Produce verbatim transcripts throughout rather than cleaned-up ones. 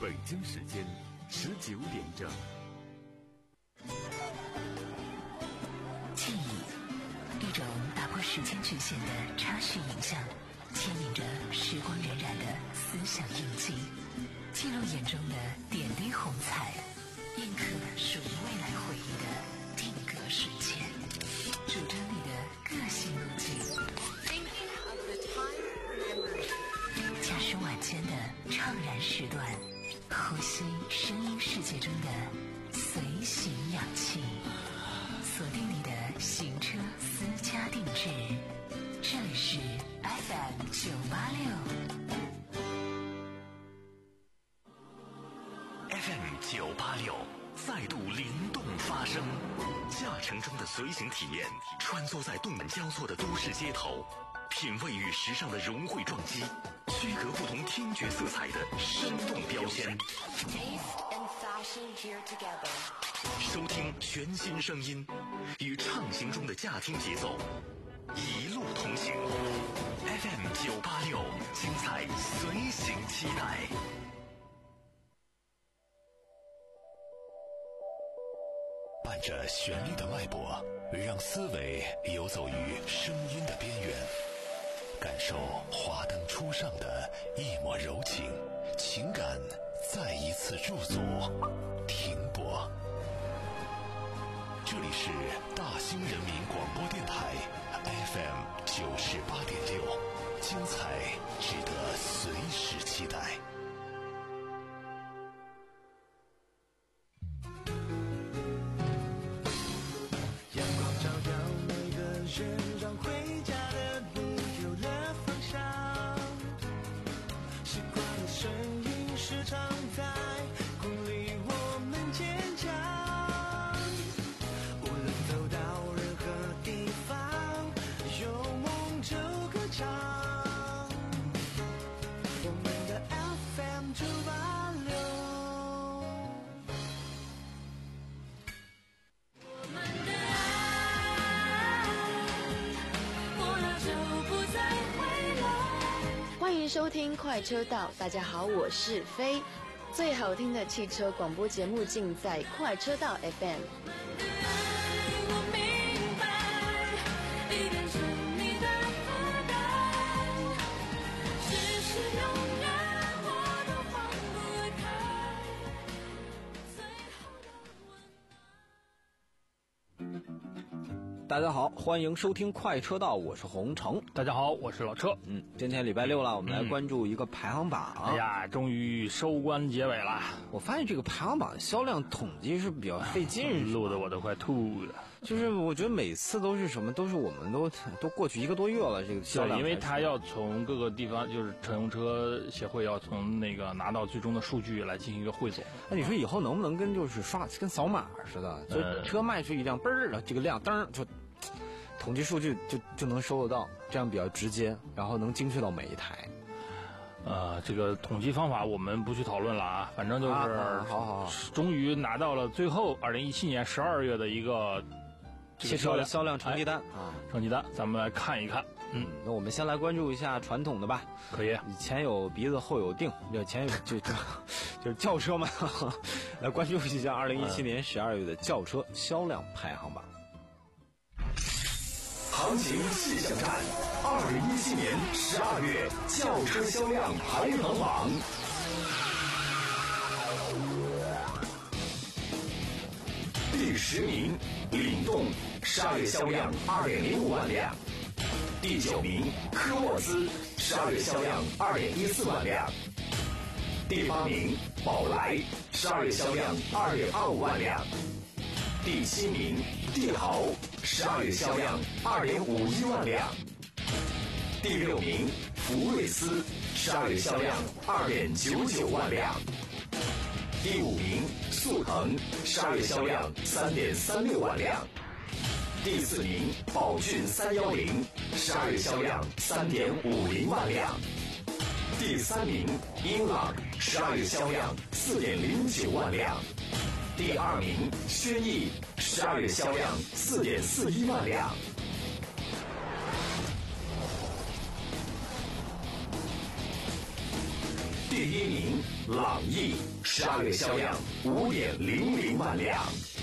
北京时间十九点整。 记忆，一种打破时间局限的插叙影像，牵引着时光荏苒的思想印记，记录眼中的点滴红彩，印刻属于未来回忆的定格瞬间，主张你的个性路径。驾驶晚间的怅然时段，呼吸声音世界中的随行氧气，锁定你的行车私家定制，这里是 F M 九八六。 F M 九八六再度灵动发声，驾乘中的随行体验，穿梭在动感交错的都市街头，品味与时尚的融汇撞击，区隔不同听觉色彩的生动标签。收听全新声音，与畅行中的驾听节奏，一路同行。F M 九八六，精彩随行期待。伴着旋律的脉搏，让思维游走于声音的边缘，感受华灯初上的一抹柔情，情感再一次驻足停泊。这里是大兴人民广播电台 F M 九十八点六，精彩值得随时期待。 让回家的路有了方向，习惯的声音时常在鼓励我们坚强，无论走到任何地方，有梦就歌唱，我们的 F M 九八六。 欢迎收听快车道，大家好，我是飞。最好听的汽车广播节目尽在快车道 F M。 大家好，欢迎收听快车道，我是洪城。 大家好，我是老车。 嗯，今天礼拜六了，我们来关注一个排行榜。 嗯、哎呀，终于收官结尾了。 我发现这个排行榜销量统计是比较费劲， 录的我都快吐了。 就是我觉得每次都是什么，都是我们都都过去一个多月了，这个销量。 因为他要从各个地方，就是乘用车协会要从那个拿到最终的数据来进行一个汇总。 那你说以后能不能跟就是刷跟扫码似的，就车卖出一辆，嘣儿，这个量噔就。统计数据就就能收得到，这样比较直接，然后能精确到每一台。 呃，这个统计方法我们不去讨论了啊，反正就是， 啊、好好好， 终于拿到了最后二零一七年十二月的一个汽车的销量成绩单、 哎、啊，成绩单，咱们来看一看。 嗯，那我们先来关注一下传统的吧。 可以， 前有鼻子后有腚，这前有就就就是轿车嘛。来关注一下二零一七年十二月的轿车销量排行榜。 行情气象站，二零一七年十二月轿车销量排行榜。第十名，领动，十二月销量二点零五万辆。第九名，科沃兹，十二月销量二点一四万辆。第八名，宝来，十二月销量二点二五万辆。第七名，帝豪，十二月销量二点五一万辆。第六名，福睿斯，十二月销量二点九九万辆。第五名，速腾，十二月销量三点三六万辆。第四名，宝骏三幺零，十二月销量三点五零万辆。第三名，英朗，十二月销量四点零九万辆。第二名，轩逸，十二月销量四点四一万辆。 第一名朗逸，十二月销量五点零零万辆。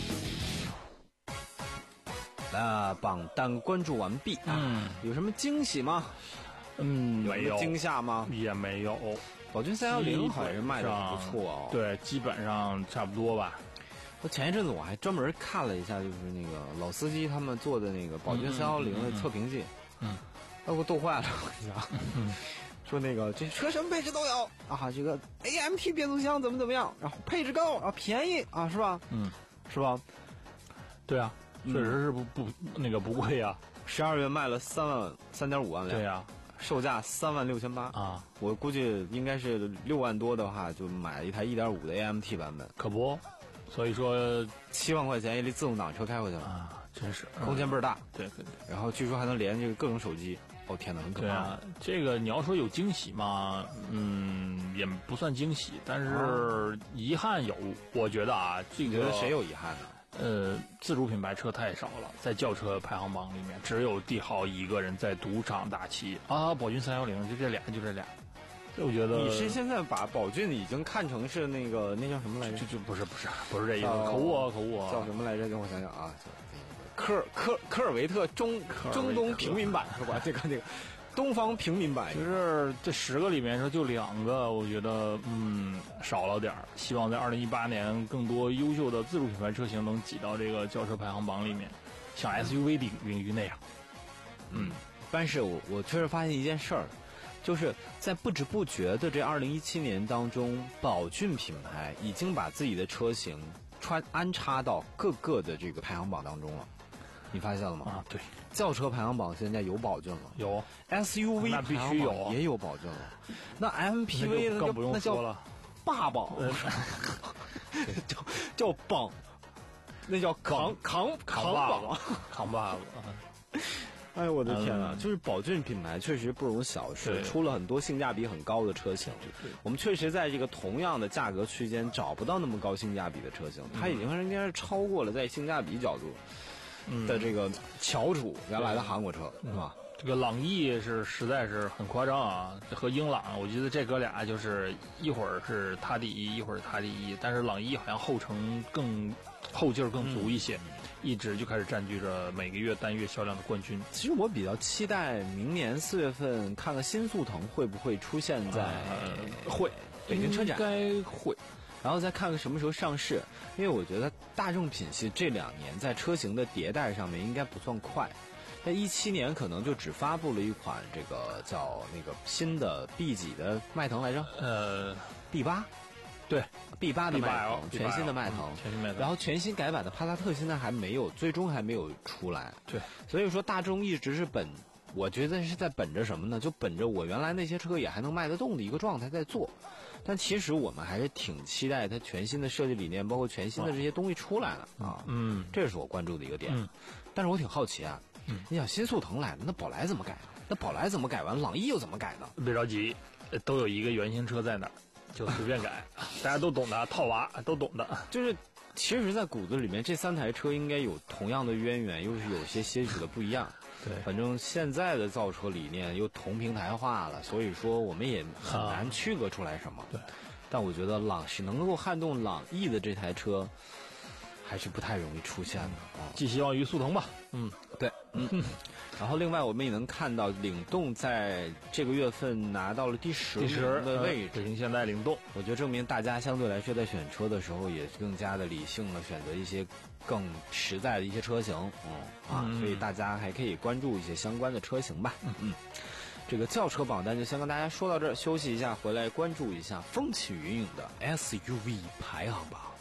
那榜单关注完毕，嗯，有什么惊喜吗？ 嗯， 有什么惊吓吗？ 也没有。 宝骏三一零好像卖的不错哦。 对，基本上差不多吧。 我前一阵子我还专门看了一下，就是那个老司机他们做的那个宝骏三一零的测评记，嗯，把我逗坏了，我跟你讲。嗯说那个这车什么配置都有啊，这个 A M T 变速箱怎么怎么样，然后配置高，然后便宜啊，是吧？嗯，是吧？ 对啊，确实是不不那个不贵啊。 十二月卖了三万三点五万辆， 对呀、啊， 售价三万六千八啊。我估计应该是六万多的话，就买一台一点五的 A M T 版本， 可不。所以说七万块钱一辆自动挡车开回去了啊，真是空间倍儿大。 对对对， 然后据说还能连这个各种手机。哦天哪，很可怕！ 对啊，这个你要说有惊喜吗？嗯，也不算惊喜，但是遗憾有。我觉得啊，这个你觉得谁有遗憾呢？ 呃，自主品牌车太少了，在轿车排行榜里面，只有帝豪一个人在赌场大旗啊，宝骏三一零就这俩，就这俩。这我觉得你是现在把宝骏已经看成是那个那叫什么来着？ 就就不是不是不是这意思，口误啊口误啊， 叫什么来着？让我想想啊。科尔科科尔维特中中东平民版是吧？这个这个东方平民版， 就是这十个里面说就两个，我觉得嗯少了点儿。希望在二零一八年更多优秀的自主品牌车型能挤到这个轿车排行榜里面，像 S U V 领领域那样。 嗯，但是我我确实发现一件事儿，就是在不知不觉的这二零一七年当中，宝骏品牌已经把自己的车型穿安插到各个的这个排行榜当中了。你发现了吗？ 啊，对， 轿车排行榜现在有宝骏了， 有 S U V 那必须有， 也有宝骏了。那 M P V 那更不用说了， 爸爸，叫叫棒，那叫扛扛扛把子，扛把子。 哎呦我的天啊！就是宝骏品牌确实不容小视，出了很多性价比很高的车型。我们确实在这个同样的价格区间找不到那么高性价比的车型，它已经应该是超过了在性价比角度的这个翘楚原来的韩国车，是吧？ 这个朗逸是实在是很夸张啊，和英朗，我觉得这哥俩就是一会儿是他第一，一会儿是他第一，但是朗逸好像后程更后劲儿更足一些。嗯，一直就开始占据着每个月单月销量的冠军。 其实我比较期待明年四月份看看新速腾会不会出现在、 呃、会北京车展， 应该会， 然后再看看什么时候上市。因为我觉得大众品系这两年在车型的迭代上面应该不算快，在一七年可能就只发布了一款这个叫那个新的 B 几的迈腾来着， 呃 B 八。 对 ，B 八的迈腾，全新的迈腾， 全新迈腾， 然后全新改版的帕萨特现在还没有，最终还没有出来。 对， 所以说大众一直是本，我觉得是在本着什么呢？就本着我原来那些车也还能卖得动的一个状态在做。但其实我们还是挺期待它全新的设计理念，包括全新的这些东西出来了啊。嗯，这是我关注的一个点。嗯，但是我挺好奇啊，嗯，你想新速腾来了，那宝来怎么改呢？那宝来怎么改完，朗逸又怎么改呢？ 别着急，都有一个原型车在那儿。就随便改，大家都懂的，套娃都懂的。 就是，其实，在骨子里面，这三台车应该有同样的渊源，又是有些些许的不一样。 对， 反正现在的造车理念又同平台化了，所以说我们也很难区隔出来什么。 对， 但我觉得朗是能够撼动朗逸的这台车，还是不太容易出现的啊。 寄希望于速腾吧。 嗯，对，嗯。然后，另外我们也能看到，领动在这个月份拿到了第十名的位置。 北京现代领动， 我觉得证明大家相对来说在选车的时候也更加的理性了，选择一些更实在的一些车型。嗯啊，嗯所以大家还可以关注一些相关的车型吧。嗯嗯，这个轿车榜单就先跟大家说到这儿，休息一下，回来关注一下风起云涌的 S U V 排行榜。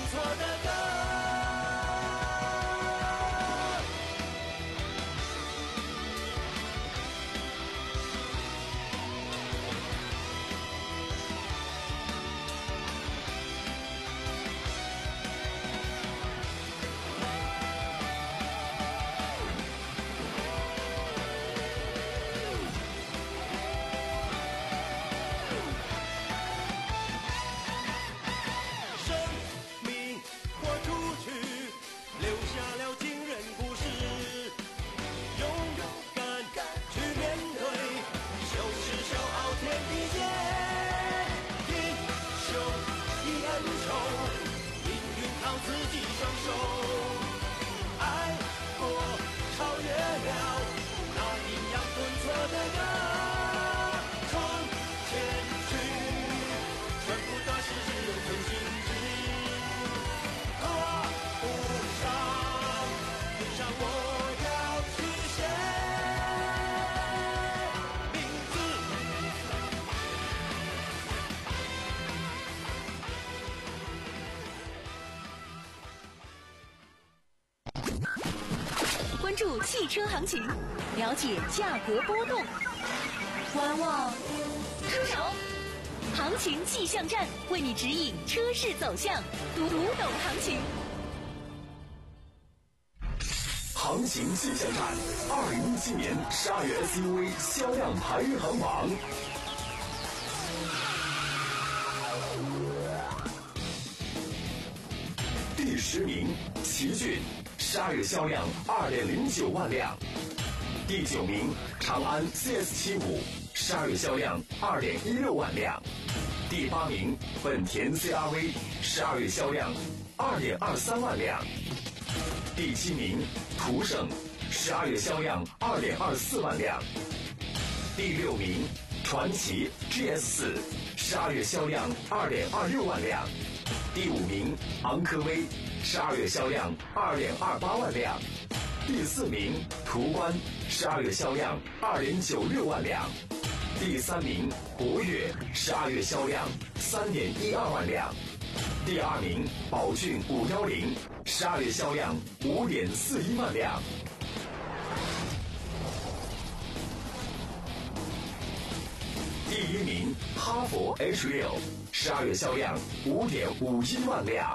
错的歌。 注汽车行情，了解价格波动，观望出手，行情气象站为你指引车市走向，读懂行情。 行情气象站，二零一七年十二月 S U V 销量排行榜。第十名，奇骏。十二月销量二点零九万辆。第九名，长安 C S 七五，十二月销量二点一六万辆。第八名，本田 C R V， 十二月销量二点二三万辆。第七名，途胜，十二月销量二点二四万辆。第六名，传祺 G S 四，十二月销量二点二六万辆。第五名，昂科威，十二月销量二点二八万辆。第四名，途观，十二月销量二点九六万辆。第三名，博越，十二月销量三点一二万辆。第二名，宝骏五一零，十二月销量五点四一万辆。第一名，哈弗 H 六，十二月销量五点五一万辆。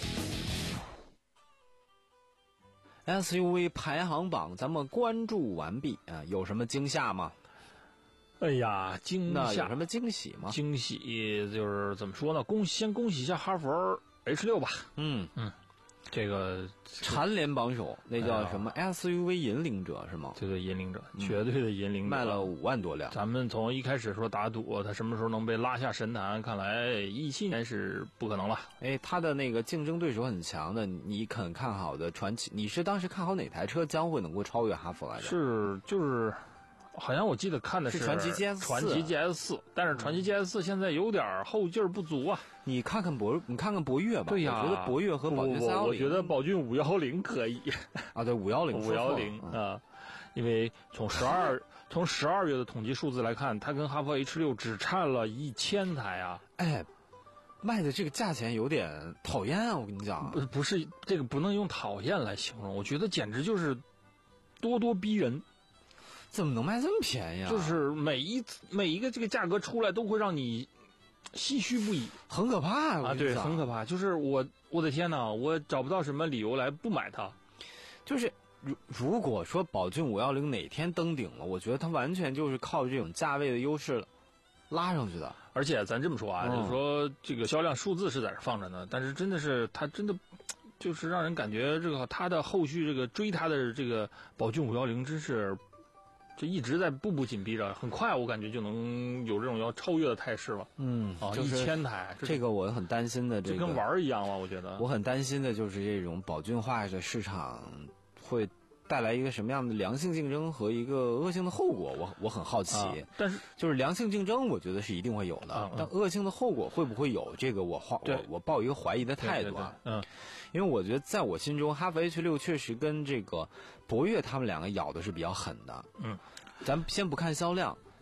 S U V 排行榜咱们关注完毕啊，有什么惊吓吗？ 哎呀，惊吓！ 那有什么惊喜吗？ 惊喜就是怎么说呢？恭喜先恭喜一下哈弗 H 六吧。 嗯嗯。这个蝉联榜首，那叫什么 S U V 引领者是吗？ 对对，引领者，绝对的引领者， 卖了五万多辆。 咱们从一开始说打赌，他什么时候能被拉下神坛，看来一七年是不可能了。 哎，他的那个竞争对手很强的，你肯看好的传祺，你是当时看好哪台车将会能够超越哈弗来着？ 是就是。好像我记得看的是传祺 G S 四， 传祺 G S 四，但是传祺 G S 四现在有点后劲儿不足啊。 你看看博，你看看博越吧。 对呀， 我觉得博越和宝骏三幺零， 我觉得宝骏五幺零可以。 啊，对，五幺零， 五幺零啊，因为从十二从十二月的统计数字来看，它跟哈弗 H 六只差了一千台啊。 哎，卖的这个价钱有点讨厌啊！我跟你讲， 不不是这个不能用讨厌来形容，我觉得简直就是咄咄逼人。 怎么能卖这么便宜啊？ 就是每一每一个这个价格出来都会让你唏嘘不已， 很可怕啊！对，很可怕。就是我我的天哪，我找不到什么理由来不买它。 就是如如果说宝骏五幺零哪天登顶了，我觉得它完全就是靠这种价位的优势拉上去的。 而且咱这么说啊，嗯、就是说这个销量数字是在这放着呢，但是真的是它真的。就是让人感觉这个它的后续这个追它的这个宝骏五幺零真是。就一直在步步紧逼着，很快我感觉就能有这种要超越的态势了。 嗯， 啊， 就是一千台， 这个我很担心的。这个就跟玩儿一样了，我觉得。 我很担心的就是这种宝骏化的市场会带来一个什么样的良性竞争和一个恶性的后果，我我很好奇。 啊、但是就是良性竞争，我觉得是一定会有的， 啊、 但恶性的后果会不会有？这个我怀我我抱一个怀疑的态度啊。 对对对嗯。 因为我觉得在我心中，哈弗 H 六确实跟这个博越他们两个咬的是比较狠的。 嗯。 咱先不看销量，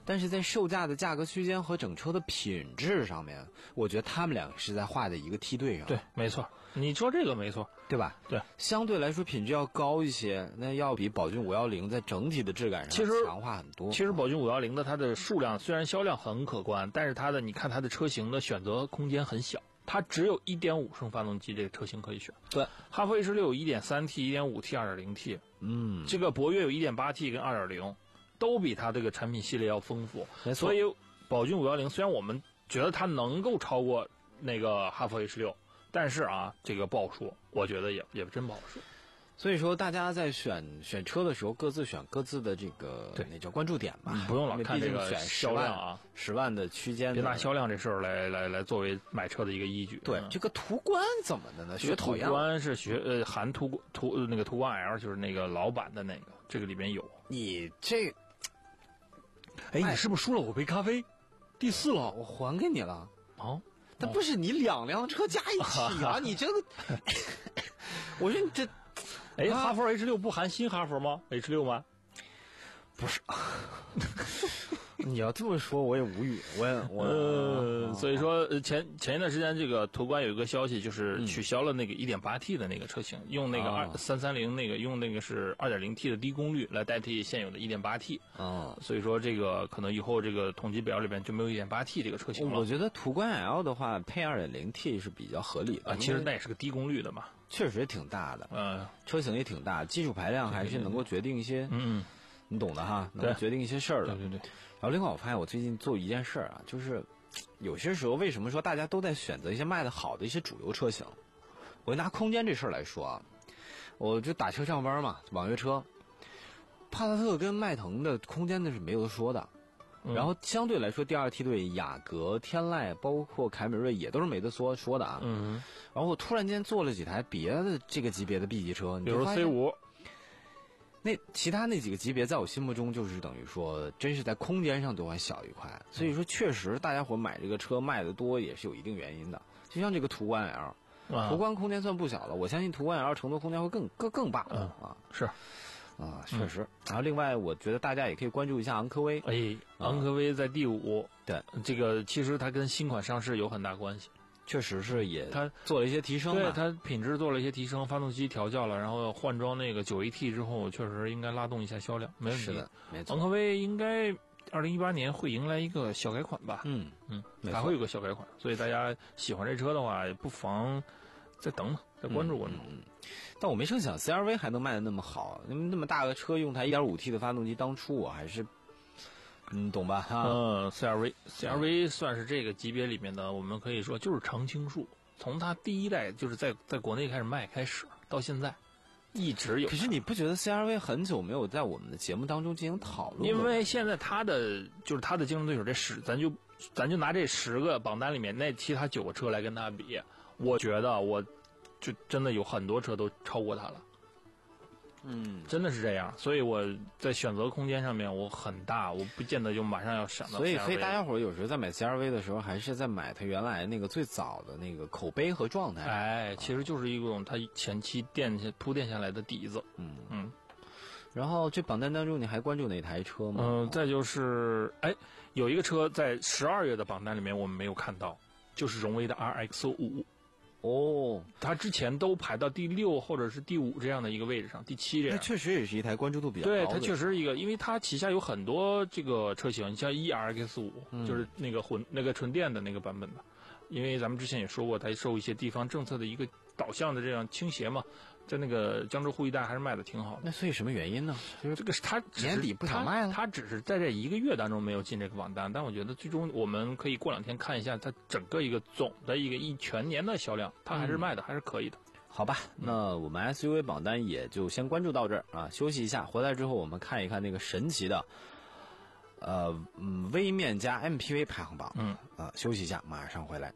但是在售价的价格区间和整车的品质上面，我觉得他们两个是在画的一个梯队上。 对，没错，你说这个没错， 对吧？ 对， 相对来说品质要高一些，那要比宝骏五一零在整体的质感上其实强化很多。 其实宝骏五一零的它的数量虽然销量很可观，但是它的你看它的车型的选择空间很小。它只有 一点五 升发动机这个车型可以选。 对， 哈弗 H 六有 一点三 T、一点五 T、二点零 T， 嗯， 这个博越有 一点八 T 跟 二点零， 都比它这个产品系列要丰富。 没错。 所以宝骏五一零虽然我们觉得它能够超过那个哈弗 H 六，但是啊，这个不好说，我觉得也也真不好说。 所以说，大家在选选车的时候，各自选各自的这个那叫关注点吧， 不用老看这个选销量啊， 十万的区间， 别拿销量这事儿来来来作为买车的一个依据。 对，嗯、这个途观怎么的呢？学途观是学呃含途途那个途观 L， 就是那个老版的那个，这个里面有。 你这， 哎，你是不是输了我杯咖啡？第四了， 我还给你了。 哦， 但不是你两辆车加一起啊？你这个，我说你这。 哎，哈弗 H 六不含新哈弗吗 ？H 六吗？ 不是，你要这么说，我也无语。我也我、 呃，所以说前前一段时间，这个途观有一个消息，就是取消了那个 一点八 T 的那个车型，嗯、用那个二三三零那个用那个是 二点零 T 的低功率来代替现有的 一点八 T。 哦， 所以说这个可能以后这个统计表里边就没有 一点八 T 这个车型了。 我觉得途观 L 的话配 二点零 T 是比较合理的。 啊，其实那也是个低功率的嘛。 确实挺大的， 嗯、呃， 车型也挺大，基础排量还是能够决定一些， 嗯嗯， 你懂的哈，能够决定一些事儿的。 对对对。 然后另外我发现我最近做一件事儿啊，就是有些时候为什么说大家都在选择一些卖的好的一些主流车型？我拿空间这事儿来说啊，我就打车上班嘛，网约车，帕萨特跟迈腾的空间那是没有得说的。然后相对来说，第二梯队雅阁、天籁，包括凯美瑞也都是没得说说的啊。 嗯。 然后我突然间做了几台别的这个级别的 B 级车， 比如 C 五， 那其他那几个级别在我心目中就是等于说，真是在空间上都还小一块。所以说，确实大家伙买这个车卖的多也是有一定原因的。就像这个途观 L，、啊、途观空间算不小了，我相信途观 L 乘坐空间会更更更大、 嗯、 啊。 是。 啊，确实、嗯。然后另外，我觉得大家也可以关注一下昂科威。 哎，昂科威在第五。 对， 这个其实它跟新款上市有很大关系。 确实是也， 它做了一些提升。 对，它品质做了一些提升，发动机调教了，然后换装那个 九 A T 之后，确实应该拉动一下销量，没问题。 是的，没错。 昂科威应该二零一八年会迎来一个小改款吧？ 嗯嗯，还会有个小改款，所以大家喜欢这车的话，也不妨再等等，再关注关注。 嗯。嗯但我没成想 C R V 还能卖得那么好，那么那么大个车用台 一点五 T 的发动机，当初我还是，你懂吧？哈， 嗯 ，C R V，C R V 算是这个级别里面的，我们可以说就是常青树。从它第一代就是在在国内开始卖开始，到现在一直有。 可是你不觉得 C R V 很久没有在我们的节目当中进行讨论？ 因为现在它的就是它的竞争对手这十，咱就咱就拿这十个榜单里面那其他九个车来跟它比，我觉得我。就真的有很多车都超过它了， 嗯， 真的是这样，所以我在选择空间上面我很大，我不见得就马上要闪到 C R V。 所以，所以大家伙有时候在买 C R V 的时候，还是在买它原来那个最早的那个口碑和状态。 哎，其实就是一种它前期垫下铺垫下来的底子。 嗯嗯。 然后这榜单当中，你还关注哪台车吗？ 嗯、呃，再就是哎，有一个车在十二月的榜单里面我们没有看到，就是荣威的 R X 五。 哦， 它之前都排到第六或者是第五这样的一个位置上，第七这样。 它确实也是一台关注度比较高的。 对，它确实是一个，因为它旗下有很多这个车型，你像 E R X 五、嗯，就是那个混那个纯电的那个版本的。因为咱们之前也说过，它受一些地方政策的一个导向的这样倾斜嘛，在那个江浙沪一带还是卖的挺好的。 那所以什么原因呢？就是这个它年底不想卖了， 它只是在这一个月当中没有进这个榜单，但我觉得最终我们可以过两天看一下它整个一个总的一个一全年的销量，它还是卖的、嗯、还是可以的。 好吧，那我们 S U V 榜单也就先关注到这儿啊，休息一下，回来之后我们看一看那个神奇的。呃，嗯，微面加 M P V 排行榜， 嗯， 啊，休息一下，马上回来。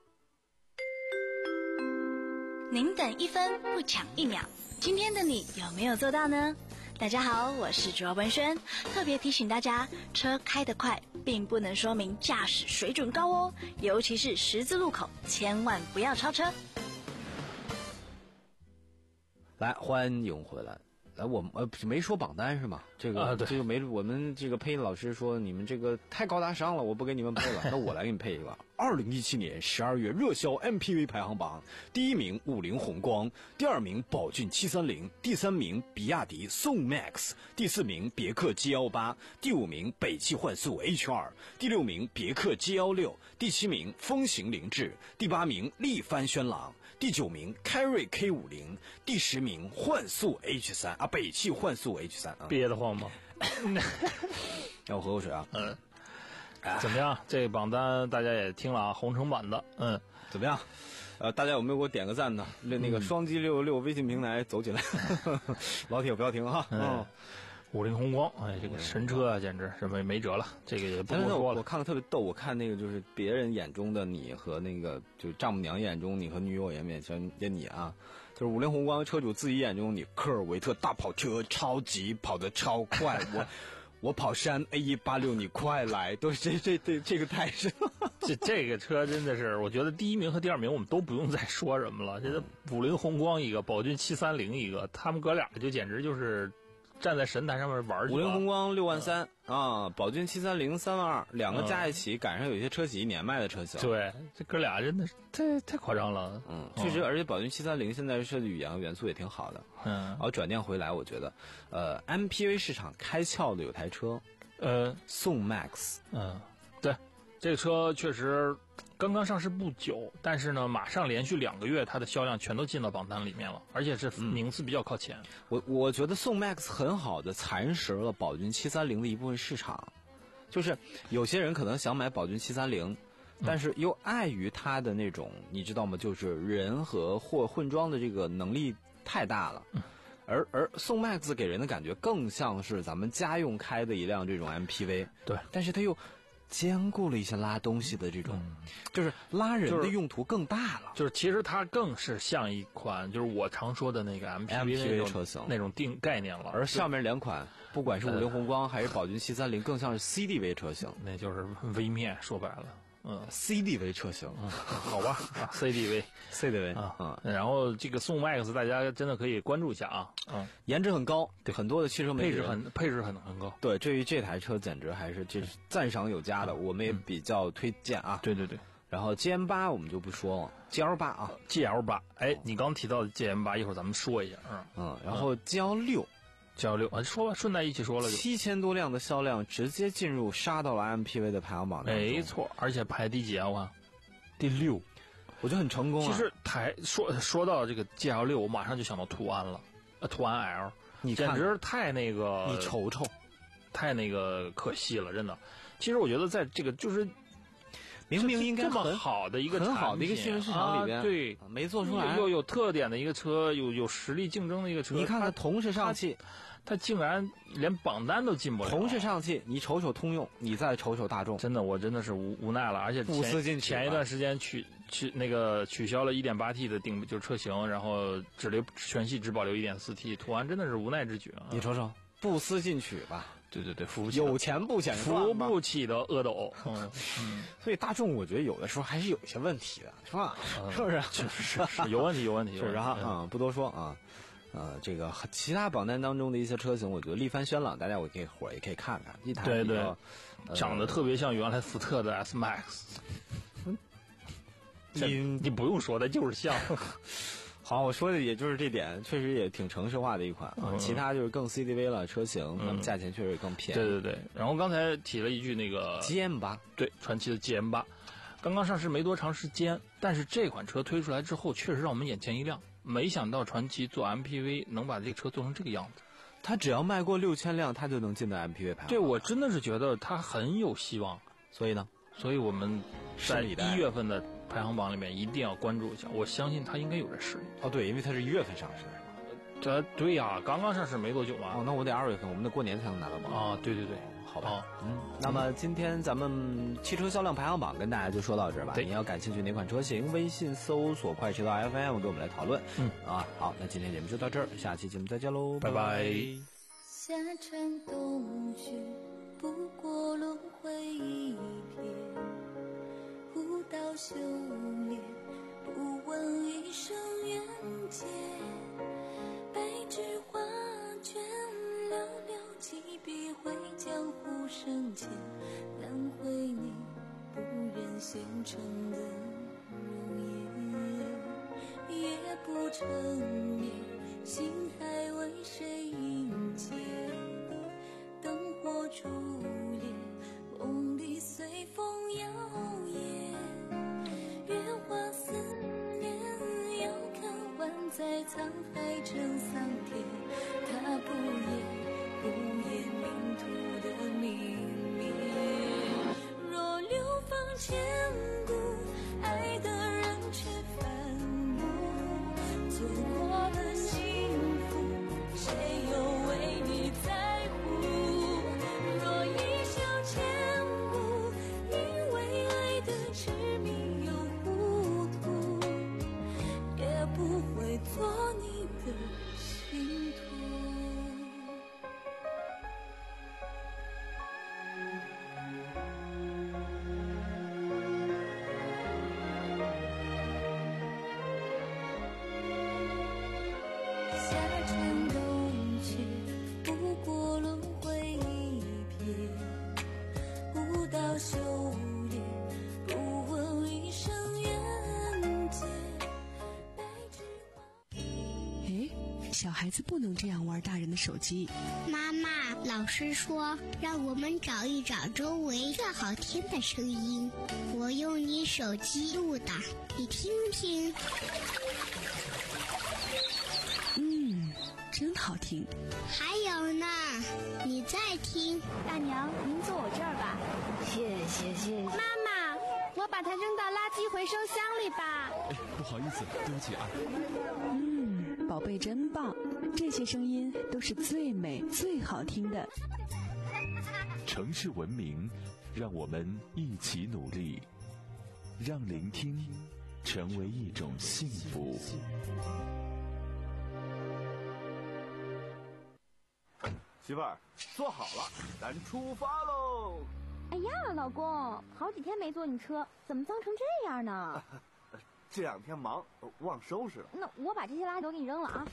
您等一分不抢一秒，今天的你有没有做到呢？大家好，我是卓文萱，特别提醒大家，车开得快并不能说明驾驶水准高哦，尤其是十字路口，千万不要超车。 来，欢迎回来。 呃，我们呃没说榜单是吗？这个、 啊、对这个没我们这个配音老师说你们这个太高大上了，我不给你们配了，那我来给你配一个。二零一七年十二月热销 M P V 排行榜，第一名五菱宏光，第二名宝骏七三零，第三名比亚迪宋 MAX， 第四名别克 G 一八，第五名北汽幻速 H 二，第六名别克 G 一六，第七名风行凌志，第八名力帆轩朗，第九名凯瑞 K 五零，第十名幻速 H 三啊，北汽幻速 H 三啊， 憋得慌吗？ 让我喝口水啊。 嗯，怎么样？这个榜单大家也听了啊，红橙版的，嗯， 怎么样？呃，大家有没有给我点个赞呢？那那个双击六六六微信平台走起来，老铁不要停哈。 嗯，五菱宏光，哎，这个神车啊，简直是没没辙了，这个也不多说了。 我看的特别逗，我看那个就是别人眼中的你和那个就丈母娘眼中你和女友眼面前的你啊，就是五菱宏光车主自己眼中你，科尔维特大跑车超级跑得超快，我。我跑山 A 一八六，你快来！都是这这这这个态势。 这这个车真的是，我觉得第一名和第二名我们都不用再说什么了。这五菱宏光一个，宝骏七三零一个，他们哥俩就简直就是站在神坛上面玩去了。 五菱宏光六万三啊，宝骏七三零三万二，两个加一起，赶上有些车企一年卖的车型。 对，这哥俩真的是太太夸张了。 嗯，确实，而且宝骏七三零现在设计语言元素也挺好的。 嗯， 然后转念回来，我觉得，呃 ，M P V 市场开窍的有台车， 呃， 宋 MAX。 嗯，对，这个车确实刚刚上市不久，但是呢，马上连续两个月它的销量全都进到榜单里面了，而且是名次比较靠前。 嗯、我我觉得宋 MAX 很好的蚕食了宝骏七三零的一部分市场，就是有些人可能想买宝骏七三零。但是又碍于它的那种，你知道吗？就是人和货混装的这个能力太大了，而而宋 MAX 给人的感觉更像是咱们家用开的一辆这种 M P V， 对， 但是它又兼顾了一些拉东西的这种，嗯、就是拉人的用途更大了。 就是其实它更是像一款，就是我常说的那个 M P V 车型那种定概念了。 而上面两款，不管是五菱宏光还是宝骏七三零，更像是 C D V 车型， 那就是微面，说白了。嗯 ，C D V 车型， 嗯，好吧啊 ，C D V，C D V 啊，嗯，然后这个宋 MAX 大家真的可以关注一下啊，嗯， 颜值很高，对，很多的汽车配置很配置很很高， 对，对于这台车简直还是这是赞赏有加的，我们也比较推荐啊， 对对对， 然后 G M 八我们就不说了 ，G L 八啊 ，G L 八，哎，你刚提到的 G M 八，一会儿咱们说一下，嗯嗯，然后 G L 六。 G L 六啊，说吧，顺带一起说了， 七千多辆的销量直接进入杀到了 M P V 的排行榜当中， 没错，而且排第几啊？我第六， 我觉得很成功啊。 其实台说说到这个 G L 六，我马上就想到途安了，呃，途安 L， 你简直太那个， 你瞅瞅， 太那个可惜了，真的。其实我觉得在这个就是明明应该这么好的一个很好的一个新闻市场里边， 啊、对， 没做出来， 又有特点的一个车，有有实力竞争的一个车。 你看看同时上汽。 他竟然连榜单都进不了。 同是上汽，你瞅瞅通用，你再瞅瞅大众， 真的，我真的是无无奈了。而且不思进取， 前一段时间取取那个取消了 一点八 T 的定就是车型，然后只留全系只保留 一点四 T， 途安真的是无奈之举啊！ 你瞅瞅，不思进取吧？ 对对对，扶不起有钱不显扶不起的阿斗。嗯嗯，所以大众我觉得有的时候还是有一些问题的，是吧？ 嗯、 是不是？ 是是是，有问题有问题， 是啊啊，不多说啊。呃，这个其他榜单当中的一些车型，我觉得力帆轩朗，大家我可以伙也可以看看，一台对对， 呃、 长得特别像原来福特的 S Max。你你不用说的，就是像。 好，我说的也就是这点，确实也挺城市化的一款啊。嗯、其他就是更 C D V 了，车型，那么价钱确实也更便宜。 对对对。然后刚才提了一句那个 G M 八， 对，传祺的 G M 八，刚刚上市没多长时间，但是这款车推出来之后，确实让我们眼前一亮。没想到传祺做 M P V 能把这个车做成这个样子， 它只要卖过六千辆，它就能进到 M P V 排行榜。 对，我真的是觉得它很有希望。 所以呢， 所以我们在一月份的排行榜里面一定要关注一下。我相信它应该有这实力。 哦，对，因为它是一月份上市，是吧？ 这对呀、啊，刚刚上市没多久嘛。 哦，那我得二月份，我们得过年才能拿到榜。 啊，对对对。 好吧，哦、嗯，那么今天咱们汽车销量排行榜跟大家就说到这儿吧。你要感兴趣哪款车型，微信搜索快车道 F M 跟我们来讨论。嗯啊，好，那今天节目就到这儿，下期节目再见喽， 拜拜。 夏蝉冬雪，不过轮回一瞥，舞蹈修炼，不问一生缘劫，白纸画卷。 成的容颜，也不成眠，心还为谁迎接？灯火烛烈，梦里随风摇曳，月华思念，遥看万载沧海成桑田，他不言不言命途的泯灭。若流芳千古，爱的人却反目，错过了幸福，谁又为你在乎？若一笑千古，因为爱的痴迷又糊涂，也不会做你的信徒。夏蝉冬去，不过轮回一瞥，舞刀修炼，不问一生缘劫。白纸画哎，小孩子不能这样玩大人的手机。 妈妈，老师说让我们找一找周围最好听的声音，我用你手机录的，你听听。 嗯，真好听。 还有呢，你再听。 大娘，您坐我这儿吧。 谢谢谢谢。 妈妈，我把它扔到垃圾回收箱里吧。 哎，不好意思，对不起啊。 嗯，宝贝真棒，这些声音都是最美最好听的。 城市文明，让我们一起努力，让聆听成为一种幸福。 媳妇儿，坐好了，咱出发喽！ 哎呀，老公，好几天没坐你车，怎么脏成这样呢？ 这两天忙，忘收拾了。 那我把这些垃圾都给你扔了啊！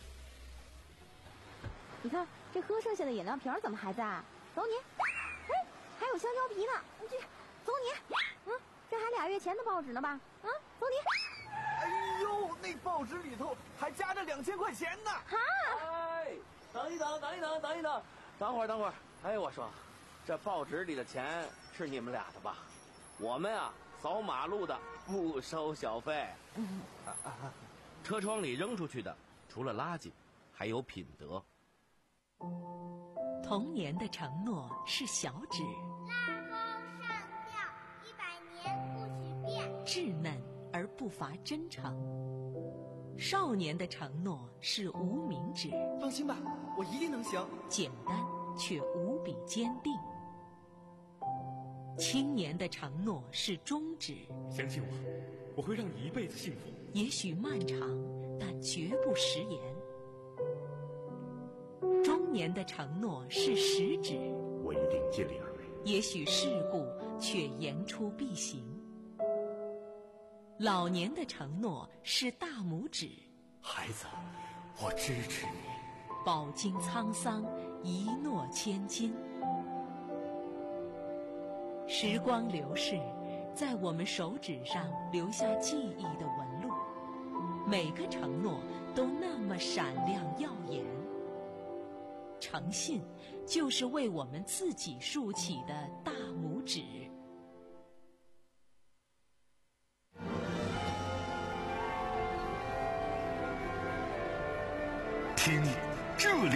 你看这喝剩下的饮料瓶怎么还在？走你！哎，还有香蕉皮呢，这走你！嗯，这还俩月前的报纸呢吧？啊，走你！ 哎呦，那报纸里头还夹着两千块钱呢！ 哈！ 哎，等一等，等一等，等一等。等会儿，等会儿，哎，我说，这报纸里的钱是你们俩的吧？我们啊，扫马路的不收小费。 嗯啊啊、车窗里扔出去的，除了垃圾，还有品德。 童年的承诺是小指， 拉钩上吊，一百年不许变， 稚嫩而不乏真诚。少年的承诺是无名指， 放心吧，我一定能行。 简单却无比坚定。青年的承诺是中指， 相信我，我会让你一辈子幸福。 也许漫长，但绝不食言。中年的承诺是食指， 我一定尽力而为。 也许世故，却言出必行。老年的承诺是大拇指， 孩子，我支持你。 饱经沧桑，一诺千金。时光流逝，在我们手指上留下记忆的纹路，每个承诺都那么闪亮耀眼。诚信，就是为我们自己竖起的大拇指。 听这里。